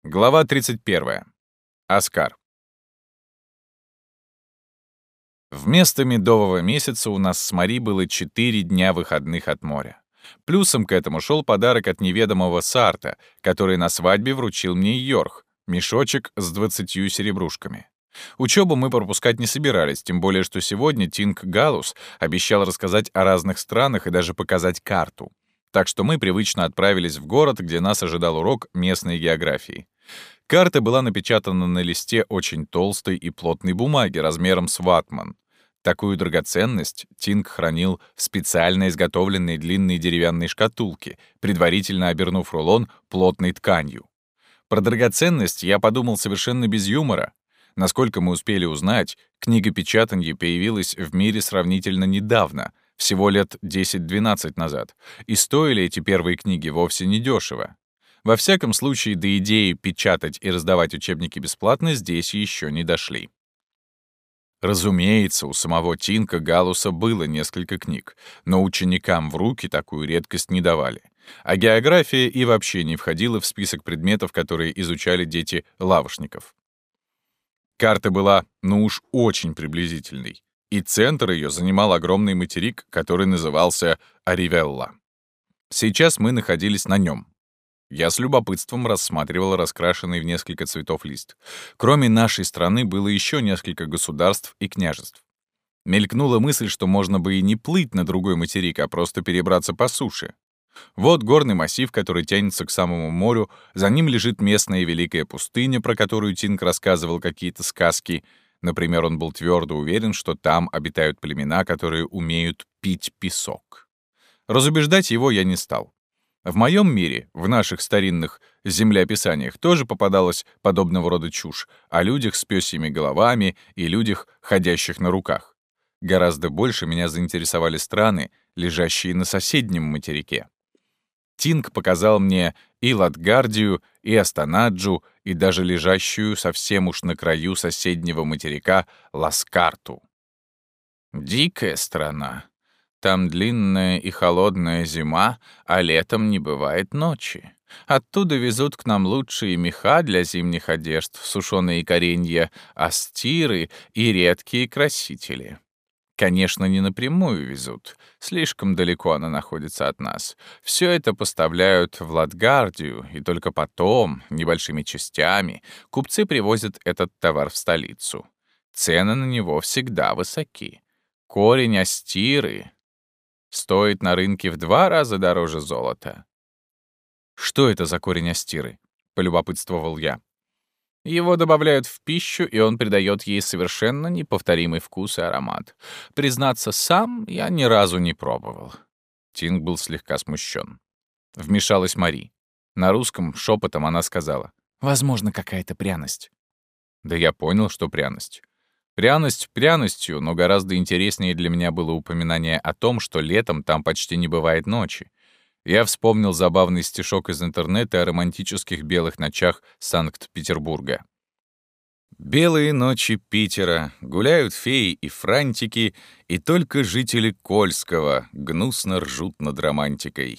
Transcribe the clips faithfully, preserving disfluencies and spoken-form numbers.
Глава тридцать первая. Оскар. Вместо медового месяца у нас с Мари было четыре дня выходных от моря. Плюсом к этому шел подарок от неведомого Сарта, который на свадьбе вручил мне Йорх, мешочек с двадцатью серебрушками. Учебу мы пропускать не собирались, тем более что сегодня Тинг Галус обещал рассказать о разных странах и даже показать карту. Так что мы привычно отправились в город, где нас ожидал урок местной географии. Карта была напечатана на листе очень толстой и плотной бумаги размером с ватман. Такую драгоценность Тинг хранил в специально изготовленной длинной деревянной шкатулке, предварительно обернув рулон плотной тканью. Про драгоценность я подумал совершенно без юмора. Насколько мы успели узнать, книгопечатанье появилось в мире сравнительно недавно, всего лет десять-двенадцать назад, и стоили эти первые книги вовсе недешево. Во всяком случае, до идеи печатать и раздавать учебники бесплатно здесь еще не дошли. Разумеется, у самого Тинка Галуса было несколько книг, но ученикам в руки такую редкость не давали. А география и вообще не входила в список предметов, которые изучали дети лавошников. Карта была, ну уж очень приблизительной, и центр ее занимал огромный материк, который назывался Аривелла. Сейчас мы находились на нем. Я с любопытством рассматривал раскрашенный в несколько цветов лист. Кроме нашей страны было еще несколько государств и княжеств. Мелькнула мысль, что можно бы и не плыть на другой материк, а просто перебраться по суше. Вот горный массив, который тянется к самому морю, за ним лежит местная великая пустыня, про которую Тинг рассказывал какие-то сказки. Например, он был твердо уверен, что там обитают племена, которые умеют пить песок. Разубеждать его я не стал. В моем мире, в наших старинных землеописаниях, тоже попадалась подобного рода чушь о людях с пёсьими головами и людях, ходящих на руках. Гораздо больше меня заинтересовали страны, лежащие на соседнем материке. Тинг показал мне и Латгардию, и Астанаджу, и даже лежащую совсем уж на краю соседнего материка Ласкарту. Дикая страна. Там длинная и холодная зима, а летом не бывает ночи. Оттуда везут к нам лучшие меха для зимних одежд, сушеные коренья, астиры и редкие красители. Конечно, не напрямую везут. Слишком далеко она находится от нас. Все это поставляют в Латгардию, и только потом, небольшими частями, купцы привозят этот товар в столицу. Цены на него всегда высоки. Корень астиры стоит на рынке в два раза дороже золота. «Что это за корень астиры?» — полюбопытствовал я. Его добавляют в пищу, и он придает ей совершенно неповторимый вкус и аромат. Признаться, сам я ни разу не пробовал. Тинг был слегка смущен. Вмешалась Мари. На русском шепотом она сказала: «Возможно, какая-то пряность». Да я понял, что пряность. Пряность пряностью, но гораздо интереснее для меня было упоминание о том, что летом там почти не бывает ночи. Я вспомнил забавный стишок из интернета о романтических белых ночах Санкт-Петербурга. «Белые ночи Питера, гуляют феи и франтики, и только жители Кольского гнусно ржут над романтикой».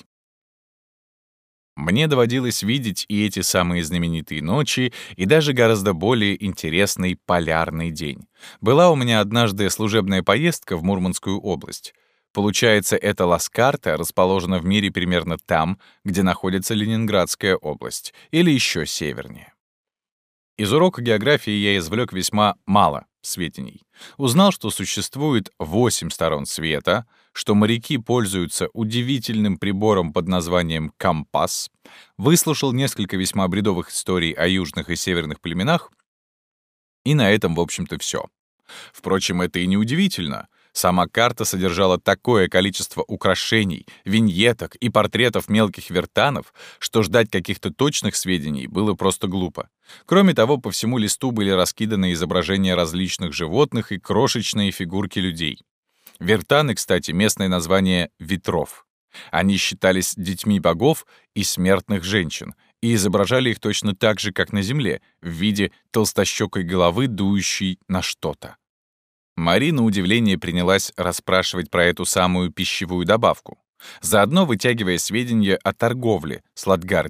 Мне доводилось видеть и эти самые знаменитые ночи, и даже гораздо более интересный полярный день. Была у меня однажды служебная поездка в Мурманскую область. Получается, эта Ласкарта расположена в мире примерно там, где находится Ленинградская область, или еще севернее. Из урока географии я извлек весьма мало сведений. Узнал, что существует восемь сторон света, что моряки пользуются удивительным прибором под названием компас, выслушал несколько весьма бредовых историй о южных и северных племенах, и на этом, в общем-то, все. Впрочем, это и не удивительно. Сама карта содержала такое количество украшений, виньеток и портретов мелких вертанов, что ждать каких-то точных сведений было просто глупо. Кроме того, по всему листу были раскиданы изображения различных животных и крошечные фигурки людей. Вертаны, кстати, местное название ветров. Они считались детьми богов и смертных женщин, и изображали их точно так же, как на Земле, в виде толстощёкой головы, дующей на что-то. Мари, на удивление, принялась расспрашивать про эту самую пищевую добавку, заодно вытягивая сведения о торговле с Латгардией.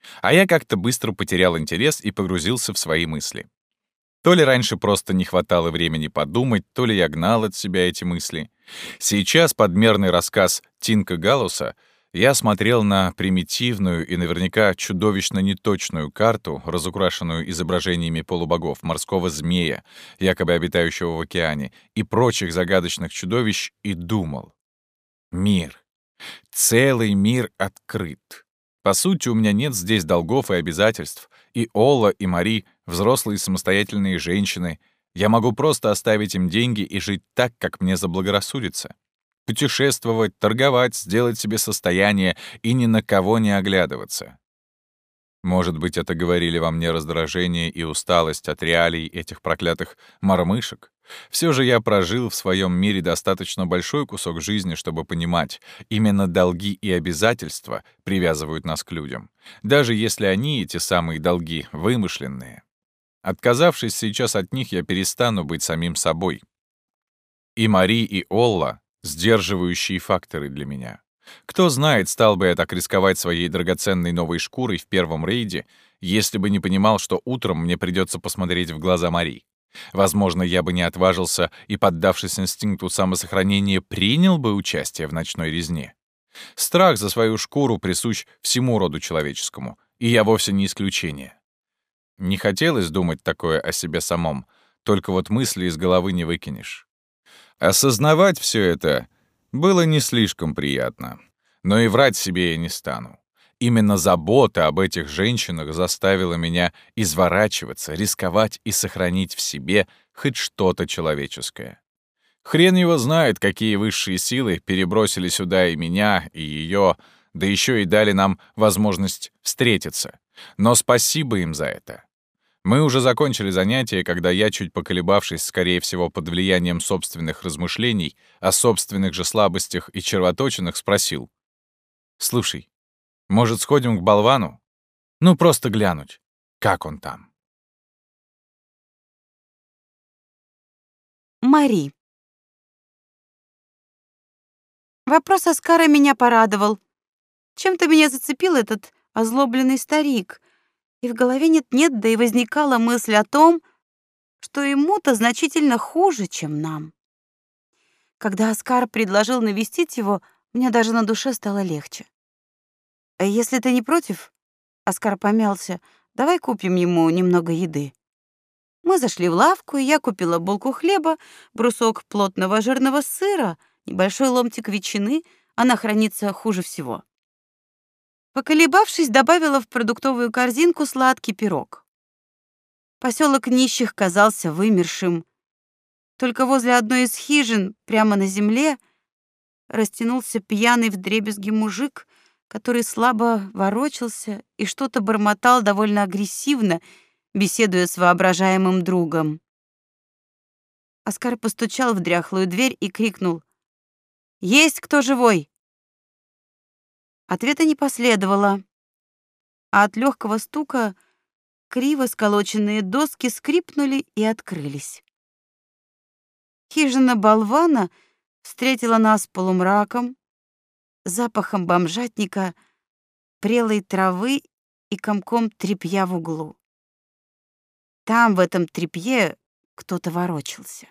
А я как-то быстро потерял интерес и погрузился в свои мысли. То ли раньше просто не хватало времени подумать, то ли я гнал от себя эти мысли. Сейчас под мерный рассказ Тинка Галлуса я смотрел на примитивную и наверняка чудовищно неточную карту, разукрашенную изображениями полубогов, морского змея, якобы обитающего в океане, и прочих загадочных чудовищ, и думал. Мир. Целый мир открыт. По сути, у меня нет здесь долгов и обязательств. И Олла, и Мари — взрослые самостоятельные женщины. Я могу просто оставить им деньги и жить так, как мне заблагорассудится. Путешествовать, торговать, сделать себе состояние и ни на кого не оглядываться. Может быть, это говорили во мне раздражение и усталость от реалий этих проклятых мормышек? Все же я прожил в своем мире достаточно большой кусок жизни, чтобы понимать, именно долги и обязательства привязывают нас к людям, даже если они, эти самые долги, вымышленные. Отказавшись сейчас от них, я перестану быть самим собой. И Мари, и Олла — сдерживающие факторы для меня. Кто знает, стал бы я так рисковать своей драгоценной новой шкурой в первом рейде, если бы не понимал, что утром мне придется посмотреть в глаза Мари. Возможно, я бы не отважился и, поддавшись инстинкту самосохранения, принял бы участие в ночной резне. Страх за свою шкуру присущ всему роду человеческому, и я вовсе не исключение. Не хотелось думать такое о себе самом, только вот мысли из головы не выкинешь. Осознавать все это было не слишком приятно, но и врать себе я не стану. Именно забота об этих женщинах заставила меня изворачиваться, рисковать и сохранить в себе хоть что-то человеческое. Хрен его знает, какие высшие силы перебросили сюда и меня, и ее, да еще и дали нам возможность встретиться. Но спасибо им за это. Мы уже закончили занятие, когда я, чуть поколебавшись, скорее всего, под влиянием собственных размышлений о собственных же слабостях и червоточинах, спросил. «Слушай, может, сходим к болвану? Ну, просто глянуть, как он там». Мари. Вопрос Оскара меня порадовал. Чем-то меня зацепил этот озлобленный старик. И в голове нет-нет, да и возникала мысль о том, что ему-то значительно хуже, чем нам. Когда Оскар предложил навестить его, мне даже на душе стало легче. «А если ты не против?» — Оскар помялся. «Давай купим ему немного еды». Мы зашли в лавку, и я купила булку хлеба, брусок плотного жирного сыра, небольшой ломтик ветчины, она хранится хуже всего. Поколебавшись, добавила в продуктовую корзинку сладкий пирог. Поселок нищих казался вымершим. Только возле одной из хижин, прямо на земле, растянулся пьяный вдребезги мужик, который слабо ворочался и что-то бормотал довольно агрессивно, беседуя с воображаемым другом. Оскар постучал в дряхлую дверь и крикнул: «Есть кто живой?» Ответа не последовало, а от легкого стука криво сколоченные доски скрипнули и открылись. Хижина болвана встретила нас полумраком, запахом бомжатника, прелой травы и комком тряпья в углу. Там, в этом тряпье, кто-то ворочался.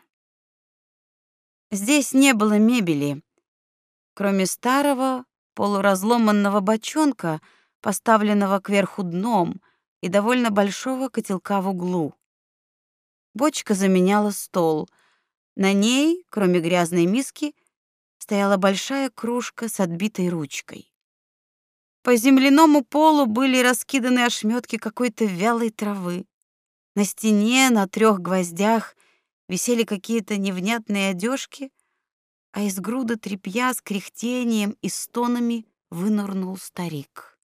Здесь не было мебели, кроме старого полуразломанного бочонка, поставленного кверху дном, и довольно большого котелка в углу. Бочка заменяла стол. На ней, кроме грязной миски, стояла большая кружка с отбитой ручкой. По земляному полу были раскиданы ошметки какой-то вялой травы. На стене на трех гвоздях висели какие-то невнятные одежки, а из груды тряпья с кряхтением и стонами вынырнул старик.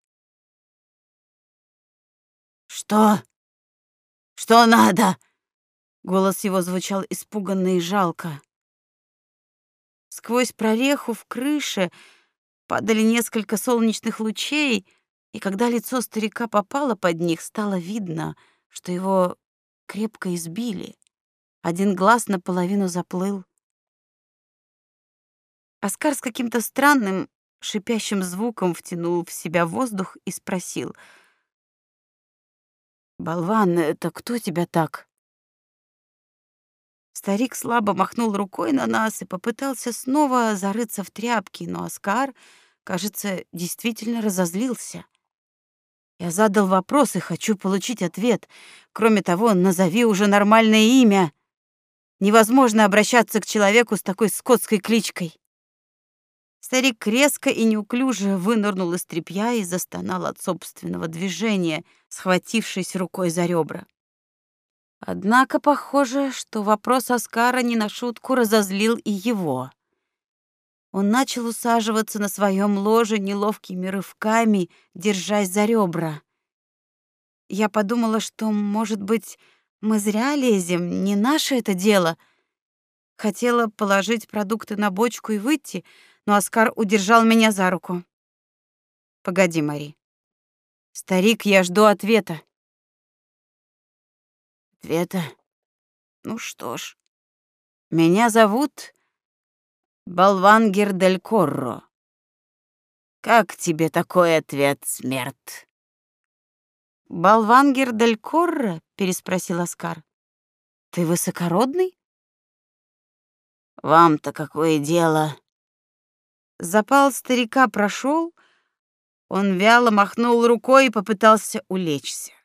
«Что? Что надо?» Голос его звучал испуганно и жалко. Сквозь прореху в крыше падали несколько солнечных лучей, и когда лицо старика попало под них, стало видно, что его крепко избили. Один глаз наполовину заплыл. Оскар с каким-то странным шипящим звуком втянул в себя воздух и спросил: Болван, это кто тебя так? Старик слабо махнул рукой на нас и попытался снова зарыться в тряпки, но Оскар, кажется, действительно разозлился. Я задал вопрос и хочу получить ответ. Кроме того, назови уже нормальное имя. Невозможно обращаться к человеку с такой скотской кличкой. Старик резко и неуклюже вынырнул из тряпья и застонал от собственного движения, схватившись рукой за ребра. Однако похоже, что вопрос Оскара не на шутку разозлил и его. Он начал усаживаться на своем ложе неловкими рывками, держась за ребра. Я подумала, что, может быть, мы зря лезем, не наше это дело. Хотела положить продукты на бочку и выйти, но Оскар удержал меня за руку. Погоди, Мари. Старик, я жду ответа. Ответа? Ну что ж. Меня зовут Болвангер дель Корро. Как тебе такой ответ, смерть? Болвангер дель Корро? Переспросил Оскар. Ты высокородный? Вам-то какое дело? Запал старика прошел, он вяло махнул рукой и попытался улечься.